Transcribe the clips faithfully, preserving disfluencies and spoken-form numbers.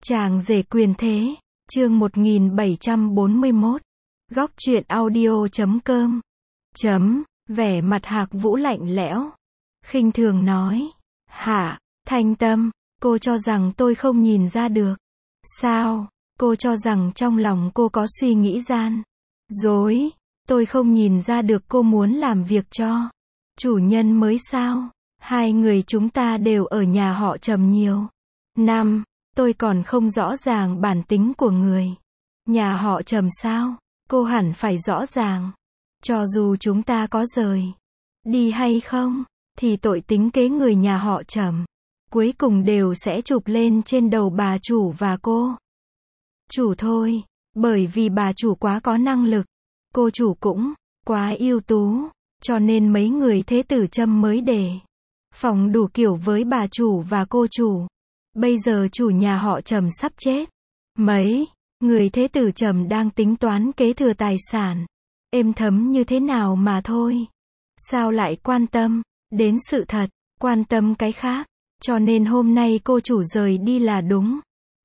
Chàng rể quyền thế, chương một nghìn bảy trăm bốn mươi mốt. Góc truyện audio chấm com. Chấm, vẻ mặt Hạc Vũ lạnh lẽo. Khinh thường nói. Hả, Thanh Tâm, cô cho rằng tôi không nhìn ra được. Sao, cô cho rằng trong lòng cô có suy nghĩ gian dối. Tôi không nhìn ra được cô muốn làm việc cho chủ nhân mới sao. Hai người chúng ta đều ở nhà họ Trầm nhiều năm. Tôi còn không rõ ràng bản tính của người nhà họ Trầm sao? Cô hẳn phải rõ ràng. Cho dù chúng ta có rời đi hay không, thì tội tính kế người nhà họ Trầm cuối cùng đều sẽ chụp lên trên đầu bà chủ và cô chủ thôi. Bởi vì bà chủ quá có năng lực, cô chủ cũng quá ưu tú, cho nên mấy người thế tử Trâm mới đề phòng đủ kiểu với bà chủ và cô chủ. Bây giờ chủ nhà họ Trầm sắp chết. Mấy người thế tử Trầm đang tính toán kế thừa tài sản êm thấm như thế nào mà thôi. Sao lại quan tâm đến sự thật, quan tâm cái khác. Cho nên hôm nay cô chủ rời đi là đúng.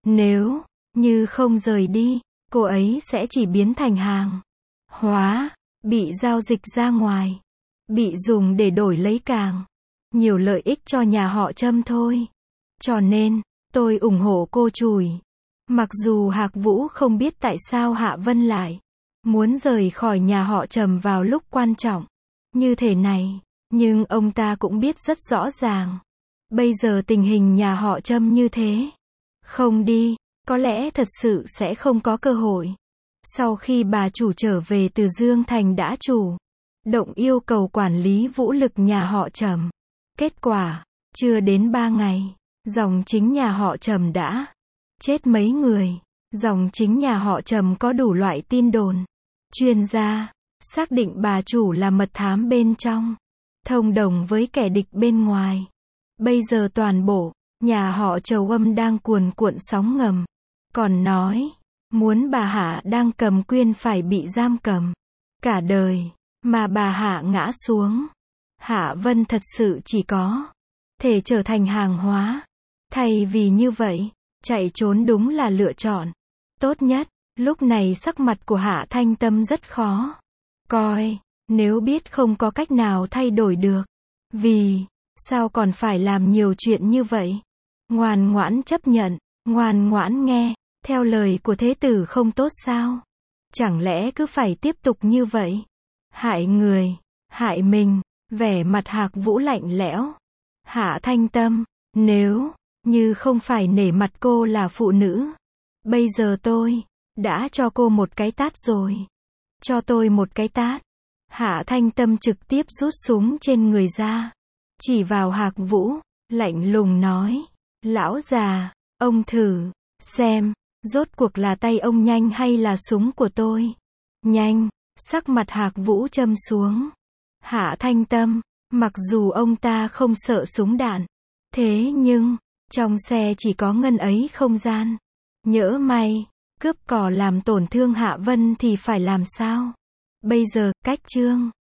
Nếu như không rời đi, cô ấy sẽ chỉ biến thành hàng hóa, bị giao dịch ra ngoài, bị dùng để đổi lấy càng nhiều lợi ích cho nhà họ Trâm thôi. Cho nên, tôi ủng hộ cô chùi. Mặc dù Hạc Vũ không biết tại sao Hạ Vân lại muốn rời khỏi nhà họ Trầm vào lúc quan trọng như thế này, nhưng ông ta cũng biết rất rõ ràng. Bây giờ tình hình nhà họ Trâm như thế, không đi, có lẽ thật sự sẽ không có cơ hội. Sau khi bà chủ trở về từ Dương Thành đã chủ động yêu cầu quản lý vũ lực nhà họ Trầm. Kết quả, chưa đến ba ngày, dòng chính nhà họ Trầm đã chết mấy người. Dòng chính nhà họ Trầm có đủ loại tin đồn. Chuyên gia xác định bà chủ là mật thám bên trong, thông đồng với kẻ địch bên ngoài. Bây giờ toàn bộ nhà họ Trầu Âm đang cuồn cuộn sóng ngầm. Còn nói, muốn bà Hạ đang cầm quyền phải bị giam cầm cả đời, mà bà Hạ ngã xuống. Hạ Vân thật sự chỉ có thể trở thành hàng hóa. Thay vì như vậy, chạy trốn đúng là lựa chọn tốt nhất. Lúc này sắc mặt của Hạ Thanh Tâm rất khó coi. Nếu biết không có cách nào thay đổi được, vì sao còn phải làm nhiều chuyện như vậy? Ngoan ngoãn chấp nhận, ngoan ngoãn nghe theo lời của thế tử không tốt sao? Chẳng lẽ cứ phải tiếp tục như vậy? Hại người, hại mình. Vẻ mặt Hạc Vũ lạnh lẽo. Hạ Thanh Tâm, nếu như không phải nể mặt cô là phụ nữ, bây giờ tôi đã cho cô một cái tát rồi. Cho tôi một cái tát. Hạ Thanh Tâm trực tiếp rút súng trên người ra, chỉ vào Hạc Vũ, lạnh lùng nói. Lão già, ông thử xem, rốt cuộc là tay ông nhanh hay là súng của tôi nhanh. Sắc mặt Hạc Vũ châm xuống. Hạ Thanh Tâm, mặc dù ông ta không sợ súng đạn, thế nhưng trong xe chỉ có ngân ấy không gian. Nhỡ may cướp cỏ làm tổn thương Hạ Vân thì phải làm sao? Bây giờ, cách Trương